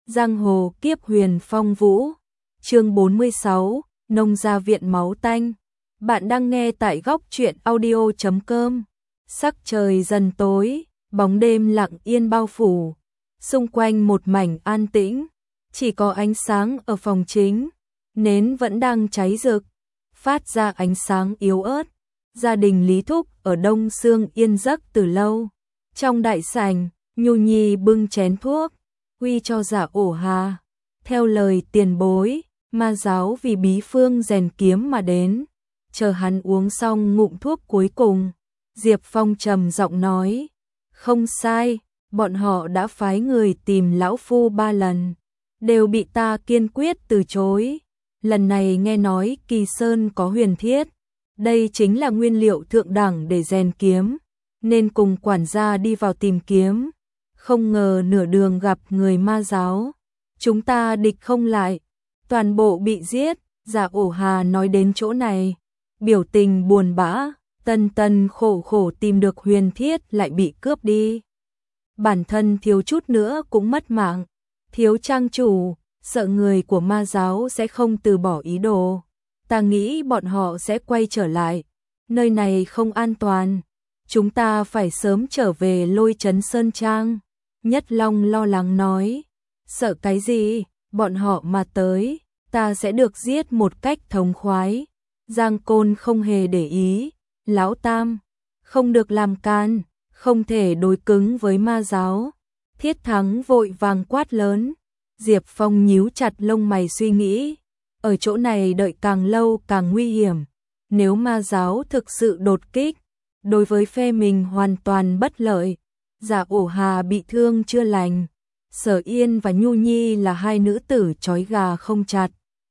Giang hồ kiếp huyền phong vũ. Chương 46, nông gia viện máu tanh. Bạn đang nghe tại góc truyện audio.com. Sắc trời dần tối, bóng đêm lặng yên bao phủ, xung quanh một mảnh an tĩnh, chỉ có ánh sáng ở phòng chính, nến vẫn đang cháy rực, phát ra ánh sáng yếu ớt. Gia đình Lý Thúc ở Đông Sương yên giấc từ lâu. Trong đại sảnh, Nhu Nhi bưng chén thuốc, quy cho Dạ Ổ Hà. Theo lời tiền bối, ma giáo vì bí phương rèn kiếm mà đến. Chờ hắn uống xong ngụm thuốc cuối cùng, Diệp Phong trầm giọng nói, không sai, bọn họ đã phái người tìm lão phu 3 lần, đều bị ta kiên quyết từ chối. Lần này nghe nói Kỳ Sơn có huyền thiết, đây chính là nguyên liệu thượng đẳng để rèn kiếm, nên cùng quản gia đi vào tìm kiếm. Không ngờ nửa đường gặp người ma giáo, chúng ta địch không lại, toàn bộ bị giết. Dạ Ổ Hà nói đến chỗ này, biểu tình buồn bã, tân khổ khổ tìm được huyền thiết lại bị cướp đi. Bản thân thiếu chút nữa cũng mất mạng. Thiếu trang chủ, sợ người của ma giáo sẽ không từ bỏ ý đồ. Ta nghĩ bọn họ sẽ quay trở lại. Nơi này không an toàn. Chúng ta phải sớm trở về Lôi Trấn Sơn Trang. Nhất Long lo lắng nói. Sợ cái gì? Bọn họ mà tới, ta sẽ được giết một cách thống khoái. Giang Côn không hề để ý. Lão Tam, không được làm can, không thể đối cứng với ma giáo. Thiết Thắng vội vàng quát lớn. Diệp Phong nhíu chặt lông mày suy nghĩ. Ở chỗ này đợi càng lâu càng nguy hiểm. Nếu ma giáo thực sự đột kích, đối với phe mình hoàn toàn bất lợi. Dạ Ổ Hà bị thương chưa lành. Sở Yên và Nhu Nhi là hai nữ tử trói gà không chặt,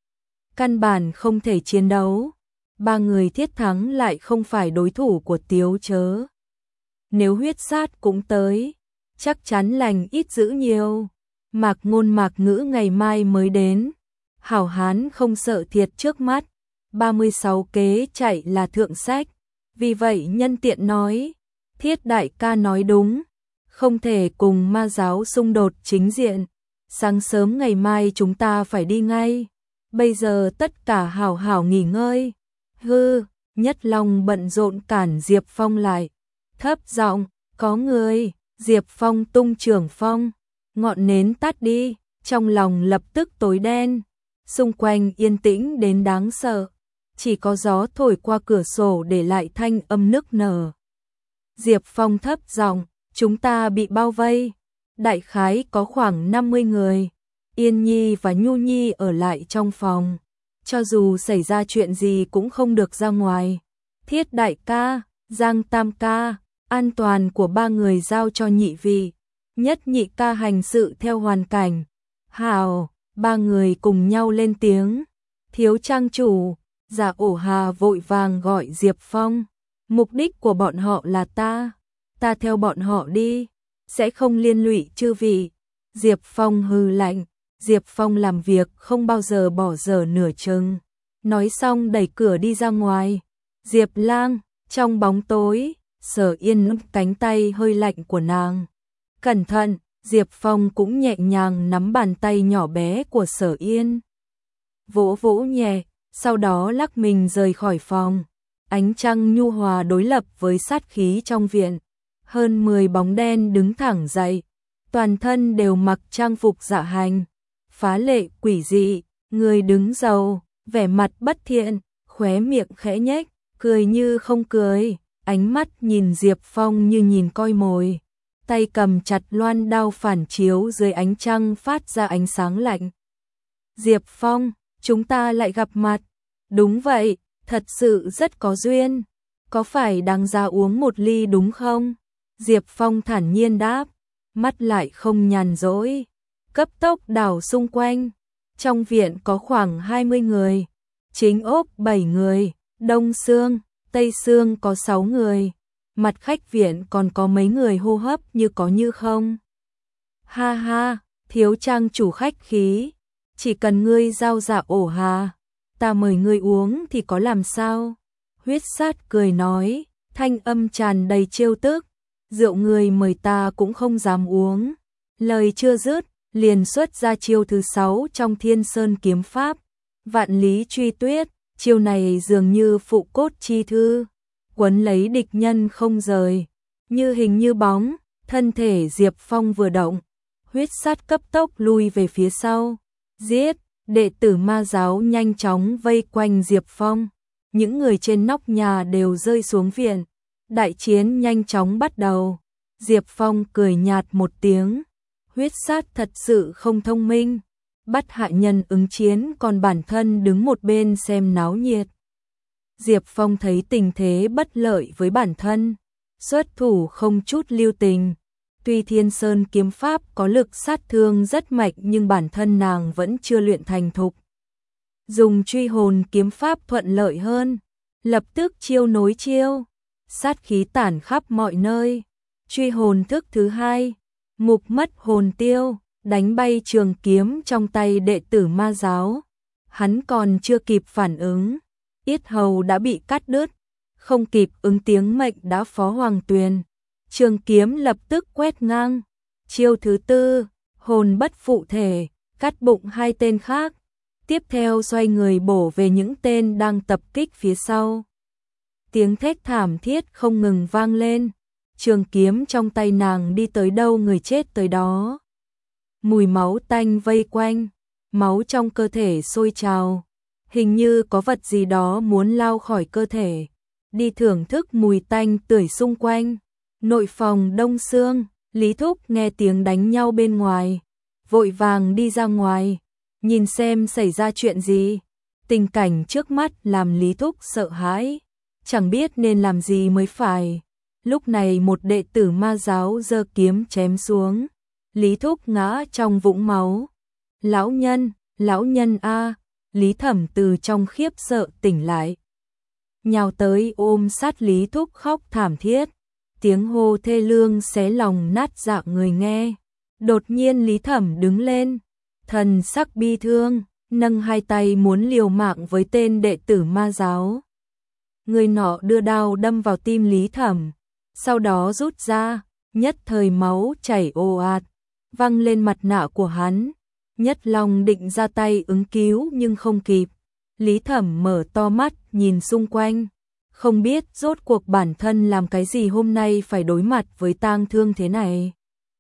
căn bản không thể chiến đấu. 3 người Thiết Thắng lại không phải đối thủ của Tiếu Chớ. Nếu huyết sát cũng tới, chắc chắn lành ít dữ nhiều. Mạc Ngôn Mạc Ngữ ngày mai mới đến. Hảo hán không sợ thiệt trước mắt. 36 kế chạy là thượng sách. Vì vậy nhân tiện nói, Thiết đại ca nói đúng, không thể cùng ma giáo xung đột chính diện. Sáng sớm ngày mai chúng ta phải đi ngay. Bây giờ tất cả hảo hảo nghỉ ngơi. Hư, Nhất Long bận rộn cản Diệp Phong lại. Thấp giọng, có người. Diệp Phong tung trưởng phong. Ngọn nến tắt đi, trong lòng lập tức tối đen. Xung quanh yên tĩnh đến đáng sợ. Chỉ có gió thổi qua cửa sổ để lại thanh âm nức nở. Diệp Phong thấp giọng, chúng ta bị bao vây. Đại khái có khoảng 50 người. Yên Nhi và Nhu Nhi ở lại trong phòng. Cho dù xảy ra chuyện gì cũng không được ra ngoài. Thiết đại ca, Giang Tam ca, an toàn của 3 người giao cho nhị vị. Nhất nhị ca hành sự theo hoàn cảnh. Hào, 3 người cùng nhau lên tiếng. Thiếu trang chủ, Dạ Ổ Hà vội vàng gọi Diệp Phong. Mục đích của bọn họ là ta theo bọn họ đi, sẽ không liên lụy chư vị. Diệp Phong hừ lạnh. Diệp Phong làm việc không bao giờ bỏ dở nửa chừng. Nói xong đẩy cửa đi ra ngoài. Diệp Lang, trong bóng tối, Sở Yên nắm cánh tay hơi lạnh của nàng. Cẩn thận, Diệp Phong cũng nhẹ nhàng nắm bàn tay nhỏ bé của Sở Yên. Vỗ vỗ nhẹ, sau đó lắc mình rời khỏi phòng. Ánh trăng nhu hòa đối lập với sát khí trong viện. Hơn 10 bóng đen đứng thẳng dậy, toàn thân đều mặc trang phục dạ hành. Phá lệ quỷ dị, người đứng đầu, vẻ mặt bất thiện, khóe miệng khẽ nhếch, cười như không cười, ánh mắt nhìn Diệp Phong như nhìn coi mồi. Tay cầm chặt loan đao phản chiếu dưới ánh trăng phát ra ánh sáng lạnh. Diệp Phong, chúng ta lại gặp mặt. Đúng vậy, thật sự rất có duyên. Có phải đáng giá uống một ly đúng không? Diệp Phong thản nhiên đáp, mắt lại không nhàn rỗi. Cấp tốc đảo xung quanh. Trong viện có khoảng 20 người. Chính ốc 7 người. Đông Sương, Tây Sương có 6 người. Mặt khách viện còn có mấy người hô hấp như có như không. Ha ha, thiếu trang chủ khách khí. Chỉ cần ngươi giao Dạ Ổ Hà, ta mời ngươi uống thì có làm sao? Huyết sát cười nói, thanh âm tràn đầy trêu tức. Rượu ngươi mời ta cũng không dám uống. Lời chưa dứt, liền xuất ra chiêu thứ 6 trong Thiên Sơn kiếm pháp, Vạn Lý Truy Tuyết. Chiêu này dường như phụ cốt chi thư, quấn lấy địch nhân không rời, như hình như bóng. Thân thể Diệp Phong vừa động, huyết sát cấp tốc lui về phía sau. Giết! Đệ tử ma giáo nhanh chóng vây quanh Diệp Phong. Những người trên nóc nhà đều rơi xuống viện. Đại chiến nhanh chóng bắt đầu. Diệp Phong cười nhạt một tiếng. Huyết sát thật sự không thông minh. Bắt hạ nhân ứng chiến, còn bản thân đứng một bên xem náo nhiệt. Diệp Phong thấy tình thế bất lợi với bản thân, xuất thủ không chút lưu tình. Tuy Thiên Sơn kiếm pháp có lực sát thương rất mạnh nhưng bản thân nàng vẫn chưa luyện thành thục. Dùng truy hồn kiếm pháp thuận lợi hơn, lập tức chiêu nối chiêu, sát khí tản khắp mọi nơi. Truy hồn thức thứ 2, mục mất hồn tiêu, đánh bay trường kiếm trong tay đệ tử ma giáo. Hắn còn chưa kịp phản ứng, yết hầu đã bị cắt đứt, không kịp ứng tiếng mệnh đã phó hoàng tuyền. Trường kiếm lập tức quét ngang. Chiêu thứ 4, hồn bất phụ thể, cắt bụng 2 tên khác. Tiếp theo xoay người bổ về những tên đang tập kích phía sau. Tiếng thét thảm thiết không ngừng vang lên. Trường kiếm trong tay nàng đi tới đâu người chết tới đó. Mùi máu tanh vây quanh, máu trong cơ thể sôi trào. Hình như có vật gì đó muốn lao khỏi cơ thể. Đi thưởng thức mùi tanh tưởi xung quanh. Nội phòng Đông Sương, Lý Thúc nghe tiếng đánh nhau bên ngoài, vội vàng đi ra ngoài, nhìn xem xảy ra chuyện gì. Tình cảnh trước mắt làm Lý Thúc sợ hãi, chẳng biết nên làm gì mới phải. Lúc này một đệ tử ma giáo giơ kiếm chém xuống, Lý Thúc ngã trong vũng máu. Lão nhân a! Lý Thẩm từ trong khiếp sợ tỉnh lại, nhào tới ôm sát Lý Thúc khóc thảm thiết. Tiếng hô thê lương xé lòng nát dạ người nghe. Đột nhiên Lý Thẩm đứng lên, thần sắc bi thương, nâng 2 tay muốn liều mạng với tên đệ tử ma giáo. Người nọ đưa đao đâm vào tim Lý Thẩm, sau đó rút ra, nhất thời máu chảy ồ ạt, văng lên mặt nạ của hắn. Nhất Long định ra tay ứng cứu nhưng không kịp. Lý Thẩm mở to mắt nhìn xung quanh, không biết rốt cuộc bản thân làm cái gì hôm nay phải đối mặt với tang thương thế này.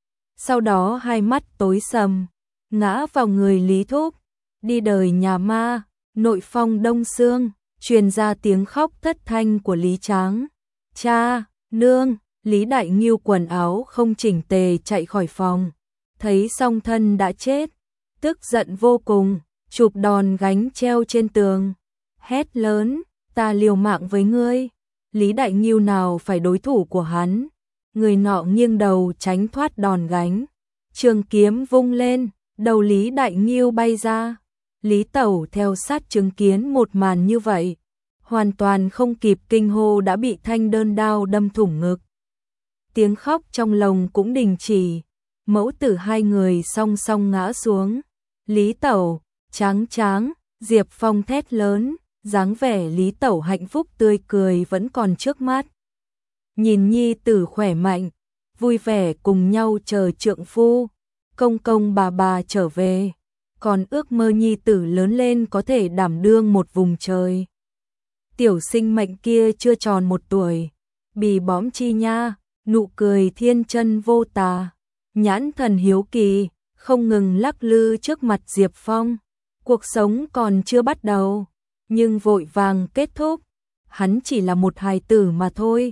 Sau đó 2 mắt tối sầm, ngã vào người Lý Thúc. Đi đời nhà ma, nội phong Đông Sương, truyền ra tiếng khóc thất thanh của Lý Tráng. Cha, nương! Lý Đại Ngưu quần áo không chỉnh tề chạy khỏi phòng, thấy song thân đã chết, tức giận vô cùng, chụp đòn gánh treo trên tường, hét lớn, ta liều mạng với ngươi. Lý Đại Ngưu nào phải đối thủ của hắn. Người nọ nghiêng đầu tránh thoát đòn gánh, trường kiếm vung lên, đầu Lý Đại Ngưu bay ra. Lý Tẩu theo sát chứng kiến một màn như vậy, hoàn toàn không kịp kinh hô đã bị thanh đơn đao đâm thủng ngực. Tiếng khóc trong lồng cũng đình chỉ, mẫu tử 2 người song song ngã xuống. Lý Tẩu, Tráng, Diệp Phong thét lớn, dáng vẻ Lý Tẩu hạnh phúc tươi cười vẫn còn trước mắt. Nhìn nhi tử khỏe mạnh, vui vẻ cùng nhau chờ trượng phu, công bà trở về, còn ước mơ nhi tử lớn lên có thể đảm đương một vùng trời. Tiểu sinh mệnh kia chưa tròn 1 tuổi, bì bõm chi nha, nụ cười thiên chân vô tà, nhãn thần hiếu kỳ, không ngừng lắc lư trước mặt Diệp Phong. Cuộc sống còn chưa bắt đầu, nhưng vội vàng kết thúc. Hắn chỉ là một hài tử mà thôi.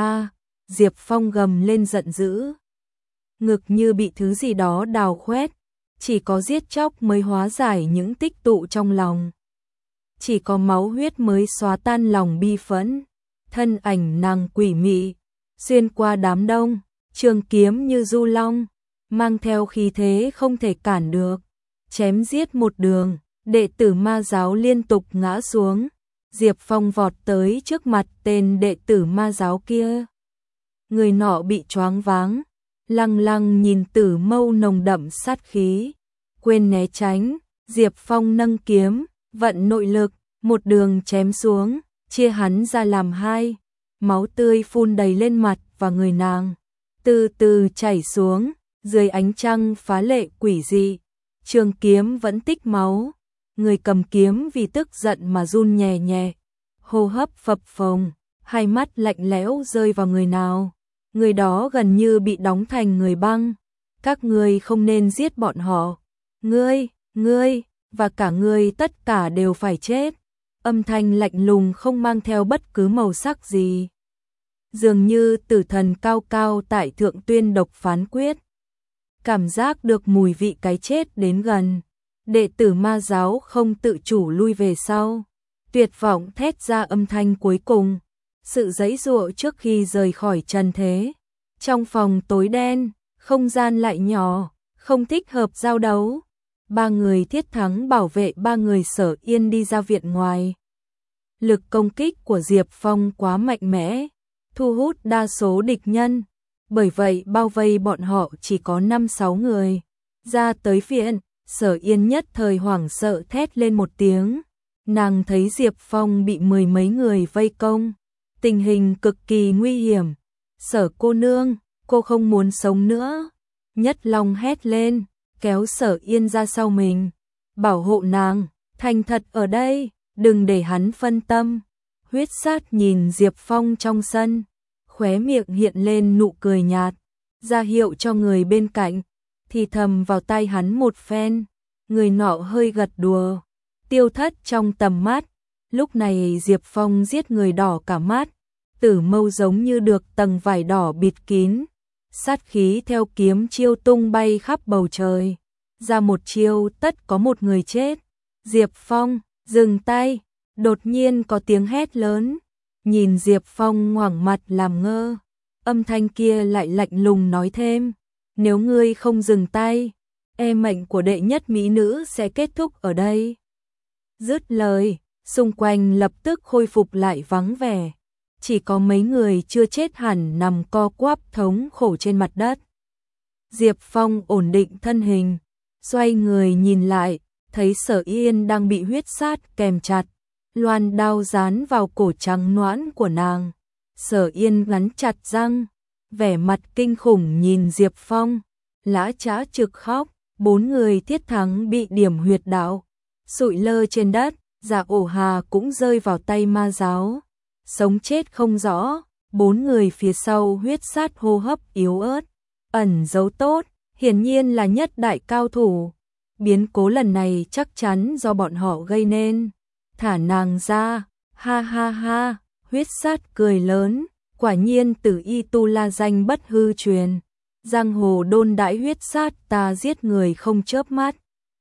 Diệp Phong gầm lên giận dữ. Ngực như bị thứ gì đó đào khoét. Chỉ có giết chóc mới hóa giải những tích tụ trong lòng. Chỉ có máu huyết mới xóa tan lòng bi phẫn. Thân ảnh nàng quỷ mị, xuyên qua đám đông, trường kiếm như du long, mang theo khí thế không thể cản được. Chém giết một đường, đệ tử ma giáo liên tục ngã xuống. Diệp Phong vọt tới trước mặt tên đệ tử ma giáo kia. Người nọ bị choáng váng, lăng nhìn Tử Mâu nồng đậm sát khí, quên né tránh. Diệp Phong nâng kiếm, vận nội lực, một đường chém xuống, chia hắn ra làm 2. Máu tươi phun đầy lên mặt và người nàng, từ từ chảy xuống. Dưới ánh trăng phá lệ quỷ dị, trường kiếm vẫn tích máu, người cầm kiếm vì tức giận mà run nhẹ nhẹ, hô hấp phập phồng, hai mắt lạnh lẽo rơi vào người nào. Người đó gần như bị đóng thành người băng. Các ngươi không nên giết bọn họ. Ngươi, và cả ngươi tất cả đều phải chết. Âm thanh lạnh lùng không mang theo bất cứ màu sắc gì. Dường như tử thần cao cao tại thượng tuyên độc phán quyết. Cảm giác được mùi vị cái chết đến gần. Đệ tử ma giáo không tự chủ lui về sau. Tuyệt vọng thét ra âm thanh cuối cùng. Sự giãy giụa trước khi rời khỏi trần thế. Trong phòng tối đen, không gian lại nhỏ, không thích hợp giao đấu. Ba người Thiết Thắng bảo vệ ba người Sở Yên đi ra viện ngoài. Lực công kích của Diệp Phong quá mạnh mẽ, thu hút đa số địch nhân. Bởi vậy bao vây bọn họ chỉ có 5-6 người. Ra tới viện, Sở Yên nhất thời hoảng sợ thét lên một tiếng. Nàng thấy Diệp Phong bị 10 mấy người vây công. Tình hình cực kỳ nguy hiểm. Sở cô nương, cô không muốn sống nữa. Nhất Long hét lên, kéo Sở Yên ra sau mình. Bảo hộ nàng, thành thật ở đây, đừng để hắn phân tâm. Huyết sát nhìn Diệp Phong trong sân, khóe miệng hiện lên nụ cười nhạt, ra hiệu cho người bên cạnh, thì thầm vào tai hắn một phen. Người nọ hơi gật đùa, tiêu thất trong tầm mắt. Lúc này Diệp Phong giết người đỏ cả mắt, tử mâu giống như được tầng vải đỏ bịt kín, sát khí theo kiếm chiêu tung bay khắp bầu trời. Ra một chiêu tất có một người chết. Diệp Phong, dừng tay, đột nhiên có tiếng hét lớn. Nhìn Diệp Phong ngoảnh mặt làm ngơ, âm thanh kia lại lạnh lùng nói thêm, nếu ngươi không dừng tay, mệnh của đệ nhất mỹ nữ sẽ kết thúc ở đây. Dứt lời, xung quanh lập tức khôi phục lại vắng vẻ. Chỉ có mấy người chưa chết hẳn nằm co quắp thống khổ trên mặt đất. Diệp Phong ổn định thân hình, xoay người nhìn lại, thấy Sở Yên đang bị huyết sát kèm chặt, loan đao dán vào cổ trắng nõn của nàng. Sở Yên ngắn chặt răng, vẻ mặt kinh khủng nhìn Diệp Phong, lã chã trực khóc. 4 người Thiết Thắng bị điểm huyệt đạo, sụi lơ trên đất. Dạ Ổ Hà cũng rơi vào tay ma giáo, sống chết không rõ. 4 người phía sau huyết sát hô hấp yếu ớt, ẩn giấu tốt, hiển nhiên là nhất đại cao thủ. Biến cố lần này chắc chắn do bọn họ gây nên. Thả nàng ra, ha ha ha, huyết sát cười lớn, quả nhiên Tử Y Tu La danh bất hư truyền. Giang hồ đôn đãi huyết sát ta giết người không chớp mắt.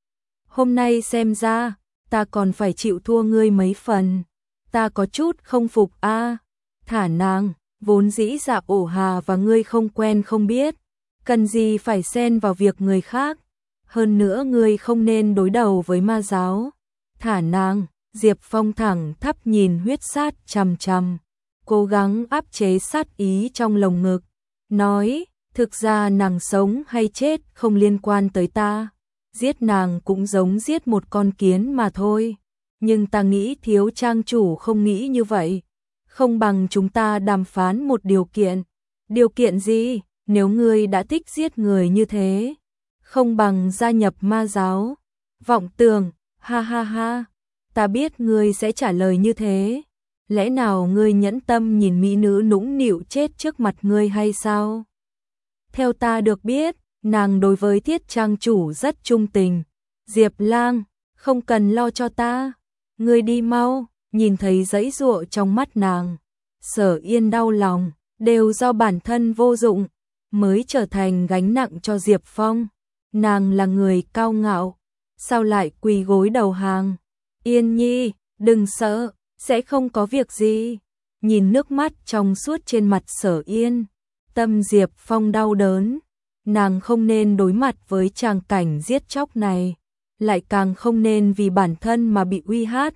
Hôm nay xem ra, ta còn phải chịu thua ngươi mấy phần. Ta có chút không phục a. Thả nàng, vốn dĩ Dạ Ổ Hà và ngươi không quen không biết, cần gì phải xen vào việc người khác. Hơn nữa ngươi không nên đối đầu với ma giáo. Thả nàng. Diệp Phong thẳng thắp nhìn huyết sát chằm chằm, cố gắng áp chế sát ý trong lồng ngực, nói, thực ra nàng sống hay chết không liên quan tới ta, giết nàng cũng giống giết một con kiến mà thôi, nhưng ta nghĩ thiếu trang chủ không nghĩ như vậy, không bằng chúng ta đàm phán một điều kiện. Điều kiện gì? Nếu ngươi đã thích giết người như thế, không bằng gia nhập ma giáo. Vọng Tường, ha ha ha. Ta biết ngươi sẽ trả lời như thế. Lẽ nào ngươi nhẫn tâm nhìn mỹ nữ nũng nịu chết trước mặt ngươi hay sao? Theo ta được biết, nàng đối với Thiết trang chủ rất trung tình. Diệp Lang, không cần lo cho ta. Ngươi đi mau. Nhìn thấy giãy giụa trong mắt nàng, Sở Yên đau lòng, đều do bản thân vô dụng, mới trở thành gánh nặng cho Diệp Phong. Nàng là người cao ngạo, sao lại quỳ gối đầu hàng? Yên nhi, đừng sợ, sẽ không có việc gì. Nhìn nước mắt trong suốt trên mặt Sở Yên, tâm Diệp Phong đau đớn. Nàng không nên đối mặt với tràng cảnh giết chóc này, lại càng không nên vì bản thân mà bị uy hiếp.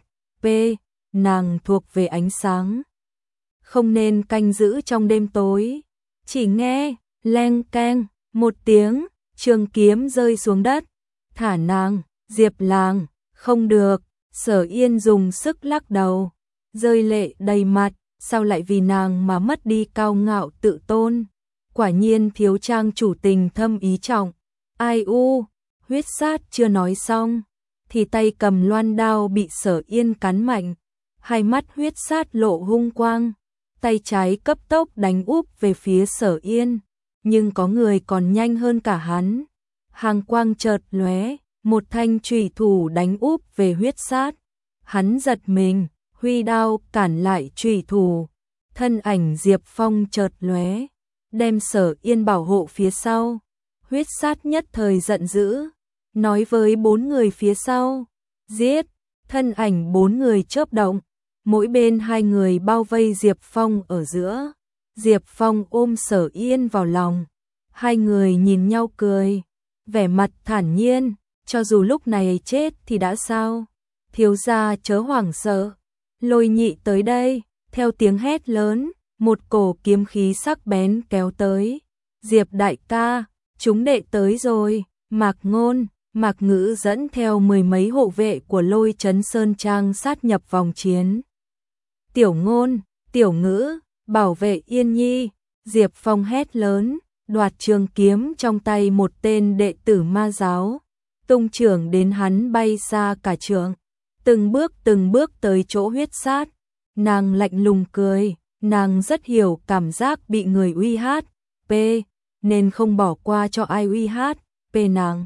Nàng thuộc về ánh sáng, không nên canh giữ trong đêm tối. Chỉ nghe leng keng một tiếng, trường kiếm rơi xuống đất. Thả nàng. Diệp Lang, không được. Sở Yên dùng sức lắc đầu, rơi lệ đầy mặt, sao lại vì nàng mà mất đi cao ngạo tự tôn. Quả nhiên thiếu trang chủ tình thâm ý trọng. Ai u, huyết sát chưa nói xong, thì tay cầm loan đao bị Sở Yên cắn mạnh, hai mắt huyết sát lộ hung quang, tay trái cấp tốc đánh úp về phía Sở Yên, nhưng có người còn nhanh hơn cả hắn. Hàng quang chợt lóe, một thanh chủy thủ đánh úp về huyết sát. Hắn giật mình, huy đao cản lại chủy thủ. Thân ảnh Diệp Phong chợt lóe, đem Sở Yên bảo hộ phía sau. Huyết sát nhất thời giận dữ, nói với 4 người phía sau, giết. Thân ảnh 4 người chớp động, mỗi bên 2 người bao vây Diệp Phong ở giữa. Diệp Phong ôm Sở Yên vào lòng, hai người nhìn nhau cười, vẻ mặt thản nhiên, cho dù lúc này chết thì đã sao? Thiếu gia chớ hoảng sợ, Lôi Nhị tới đây. Theo tiếng hét lớn, một cổ kiếm khí sắc bén kéo tới. Diệp đại ca, chúng đệ tới rồi. Mạc Ngôn, Mạc Ngữ dẫn theo 10 mấy hộ vệ của Lôi Trấn Sơn Trang sát nhập vòng chiến. Tiểu Ngôn, Tiểu Ngữ, bảo vệ Yên Nhi. Diệp Phong hét lớn, đoạt trường kiếm trong tay một tên đệ tử ma giáo, tung trưởng đến hắn bay xa cả trượng, từng bước tới chỗ huyết sát. Nàng lạnh lùng cười, nàng rất hiểu cảm giác bị người uy hát, nên không bỏ qua cho ai uy hát, nàng.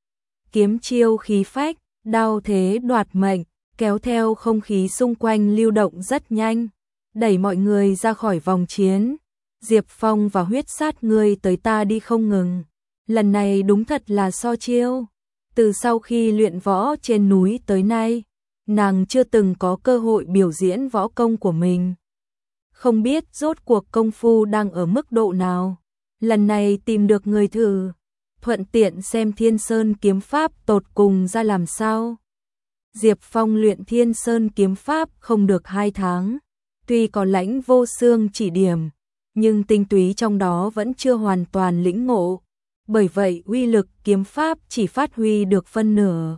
Kiếm chiêu khí phách, đao thế đoạt mệnh, kéo theo không khí xung quanh lưu động rất nhanh, đẩy mọi người ra khỏi vòng chiến. Diệp Phong và huyết sát ngươi tới ta đi không ngừng. Lần này đúng thật là so chiêu. Từ sau khi luyện võ trên núi tới nay, nàng chưa từng có cơ hội biểu diễn võ công của mình. Không biết rốt cuộc công phu đang ở mức độ nào. Lần này tìm được người thử, thuận tiện xem Thiên Sơn kiếm pháp tột cùng ra làm sao. Diệp Phong luyện Thiên Sơn kiếm pháp không được 2 tháng, tuy có Lãnh Vô Xương chỉ điểm, nhưng tinh túy trong đó vẫn chưa hoàn toàn lĩnh ngộ, bởi vậy uy lực kiếm pháp chỉ phát huy được phân nửa.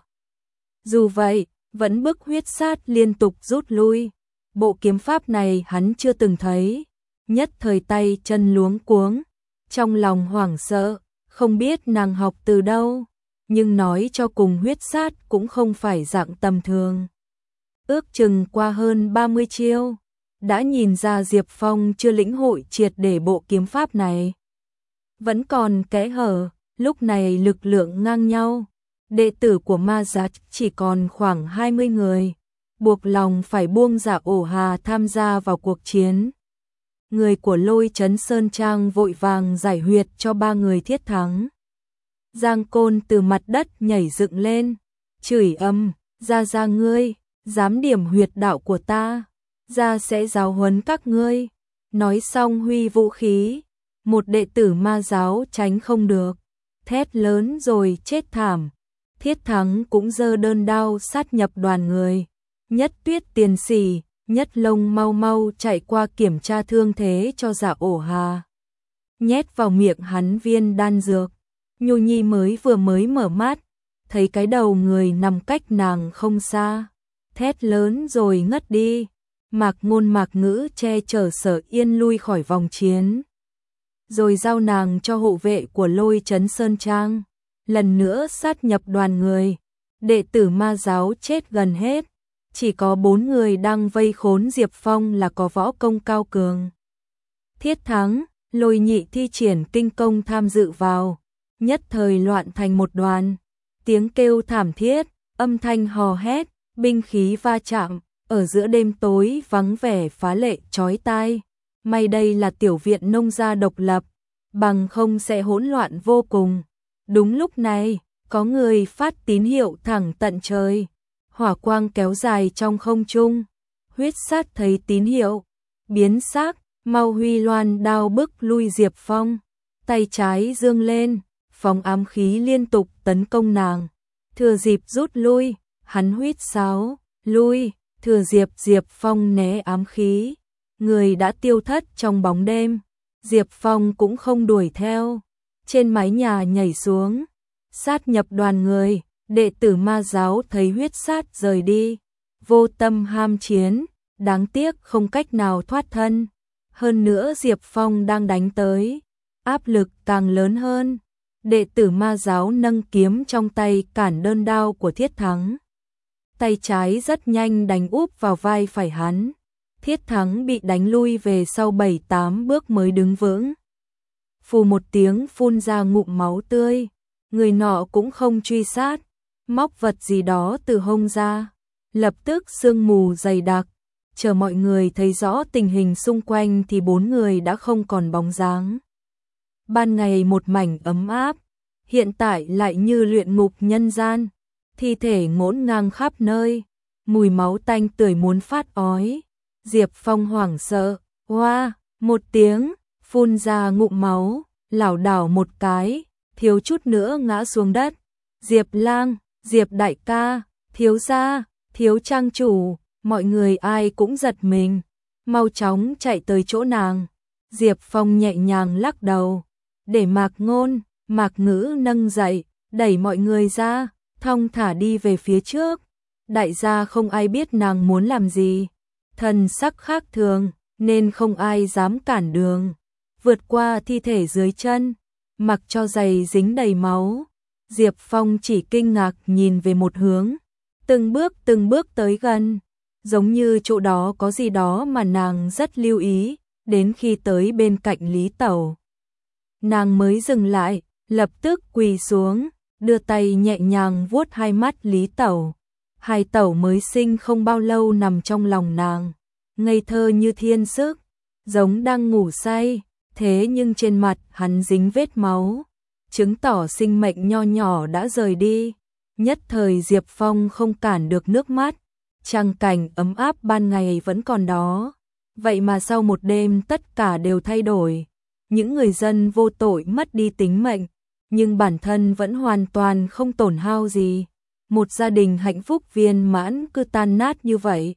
Dù vậy, vẫn bức huyết sát liên tục rút lui. Bộ kiếm pháp này hắn chưa từng thấy, nhất thời tay chân luống cuống, trong lòng hoảng sợ, không biết nàng học từ đâu, nhưng nói cho cùng huyết sát cũng không phải dạng tầm thường. Ước chừng qua hơn 30 chiêu, đã nhìn ra Diệp Phong chưa lĩnh hội triệt để bộ kiếm pháp này. Vẫn còn kẽ hở, lúc này lực lượng ngang nhau. Đệ tử của ma giác chỉ còn khoảng 20 người, buộc lòng phải buông Dạ Ổ Hà tham gia vào cuộc chiến. Người của Lôi Trấn Sơn Trang vội vàng giải huyệt cho 3 người thiết thắng. Giang Côn từ mặt đất nhảy dựng lên, chửi ầm, ra ngươi, dám điểm huyệt đạo của ta, ra sẽ giáo huấn các ngươi. Nói xong huy vũ khí, một đệ tử ma giáo tránh không được, thét lớn rồi chết thảm. Thiết Thắng cũng giơ đơn đao sát nhập đoàn người. Nhất Tuyết tiền sĩ, Nhất Lông mau chạy qua kiểm tra thương thế cho Dạ Ổ Hà. Nhét vào miệng hắn viên đan dược. Nhu Nhi vừa mới mở mắt, thấy cái đầu người nằm cách nàng không xa. Thét lớn rồi ngất đi. Mạc Ngôn Mạc Ngữ che chở Sở Yên lui khỏi vòng chiến, rồi giao nàng cho hộ vệ của Lôi Trấn Sơn Trang. Lần nữa sát nhập đoàn người, đệ tử ma giáo chết gần hết, chỉ có 4 người đang vây khốn Diệp Phong là có võ công cao cường. Thiết Thắng, Lôi Nhị thi triển kinh công tham dự vào, nhất thời loạn thành một đoàn, tiếng kêu thảm thiết, âm thanh hò hét, binh khí va chạm, ở giữa đêm tối vắng vẻ phá lệ chói tai. May đây là tiểu viện nông gia độc lập, bằng không sẽ hỗn loạn vô cùng. Đúng lúc này, có người phát tín hiệu thẳng tận trời, hỏa quang kéo dài trong không trung. Huyết sát thấy tín hiệu, biến sắc, mau huy loan đao bức lui Diệp Phong, tay trái giương lên, phóng ám khí liên tục tấn công nàng. Thừa dịp rút lui, hắn huýt sáo, lui, thừa dịp Diệp Phong né ám khí, người đã tiêu thất trong bóng đêm. Diệp Phong cũng không đuổi theo, trên mái nhà nhảy xuống, sát nhập đoàn người. Đệ tử ma giáo thấy huyết sát rời đi, vô tâm ham chiến, đáng tiếc không cách nào thoát thân. Hơn nữa Diệp Phong đang đánh tới, áp lực càng lớn hơn. Đệ tử ma giáo nâng kiếm trong tay cản đơn đao của Thiết Thắng. Tay trái rất nhanh đánh úp vào vai phải hắn. Thiết Thắng bị đánh lui về sau 7-8 bước mới đứng vững. Phù một tiếng phun ra ngụm máu tươi. Người nọ cũng không truy sát, móc vật gì đó từ hông ra. Lập tức sương mù dày đặc. Chờ mọi người thấy rõ tình hình xung quanh thì 4 người đã không còn bóng dáng. Ban ngày một mảnh ấm áp, hiện tại lại như luyện ngục nhân gian. Thi thể ngổn ngang khắp nơi, mùi máu tanh tưởi muốn phát ói. Diệp Phong hoảng sợ, oa, một tiếng, phun ra ngụm máu, lảo đảo một cái, thiếu chút nữa ngã xuống đất. Diệp Lang, Diệp đại ca, thiếu gia, thiếu trang chủ, mọi người ai cũng giật mình, mau chóng chạy tới chỗ nàng. Diệp Phong nhẹ nhàng lắc đầu, để Mạc Ngôn, Mạc Ngữ nâng dậy, đẩy mọi người ra, thong thả đi về phía trước. Đại gia không ai biết nàng muốn làm gì, thần sắc khác thường, nên không ai dám cản đường. Vượt qua thi thể dưới chân, mặc cho giày dính đầy máu, Diệp Phong chỉ kinh ngạc nhìn về một hướng, từng bước tới gần, giống như chỗ đó có gì đó mà nàng rất lưu ý, đến khi tới bên cạnh Lý Tẩu. Nàng mới dừng lại, lập tức quỳ xuống, đưa tay nhẹ nhàng vuốt hai mắt Lý Tẩu. Hai Tẩu mới sinh không bao lâu nằm trong lòng nàng, ngây thơ như thiên sức, giống đang ngủ say, thế nhưng trên mặt hắn dính vết máu, chứng tỏ sinh mệnh nho nhỏ đã rời đi. Nhất thời Diệp Phong không cản được nước mắt, trăng cảnh ấm áp ban ngày vẫn còn đó, vậy mà sau một đêm tất cả đều thay đổi. Những người dân vô tội mất đi tính mệnh, nhưng bản thân vẫn hoàn toàn không tổn hao gì. Một gia đình hạnh phúc viên mãn cứ tan nát như vậy.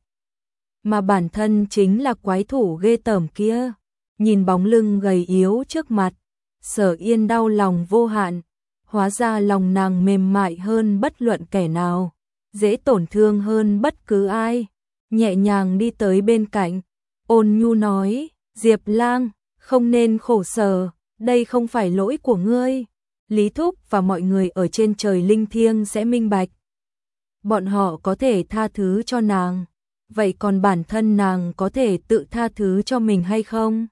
Mà bản thân chính là quái thủ ghê tởm kia. Nhìn bóng lưng gầy yếu trước mặt, Sở Yên đau lòng vô hạn. Hóa ra lòng nàng mềm mại hơn bất luận kẻ nào, dễ tổn thương hơn bất cứ ai. Nhẹ nhàng đi tới bên cạnh, ôn nhu nói, Diệp Lang, không nên khổ sở, đây không phải lỗi của ngươi. Lý Thúc và mọi người ở trên trời linh thiêng sẽ minh bạch. Bọn họ có thể tha thứ cho nàng, vậy còn bản thân nàng có thể tự tha thứ cho mình hay không?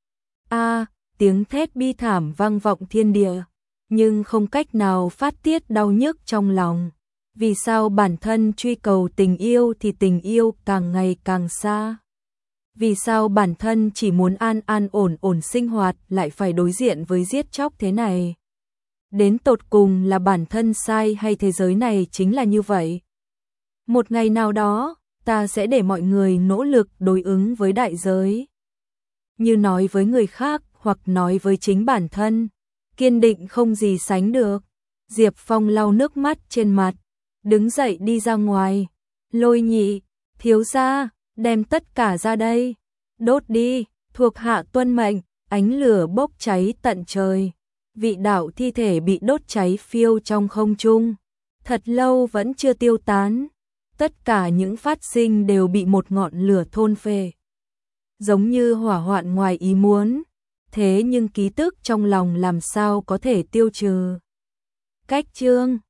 Tiếng thét bi thảm vang vọng thiên địa, nhưng không cách nào phát tiết đau nhức trong lòng. Vì sao bản thân truy cầu tình yêu thì tình yêu càng ngày càng xa? Vì sao bản thân chỉ muốn an an ổn ổn sinh hoạt lại phải đối diện với giết chóc thế này? Đến tột cùng là bản thân sai hay thế giới này chính là như vậy? Một ngày nào đó, ta sẽ để mọi người nỗ lực đối ứng với đại giới. Như nói với người khác hoặc nói với chính bản thân, kiên định không gì sánh được. Diệp Phong lau nước mắt trên mặt, đứng dậy đi ra ngoài. Lôi Nhị, thiếu gia, đem tất cả ra đây, đốt đi, thuộc hạ tuân mệnh. Ánh lửa bốc cháy tận trời, vị đạo thi thể bị đốt cháy phiêu trong không trung, thật lâu vẫn chưa tiêu tán. Tất cả những phát sinh đều bị một ngọn lửa thôn phệ, giống như hỏa hoạn ngoài ý muốn, thế nhưng ký tức trong lòng làm sao có thể tiêu trừ. Cách chương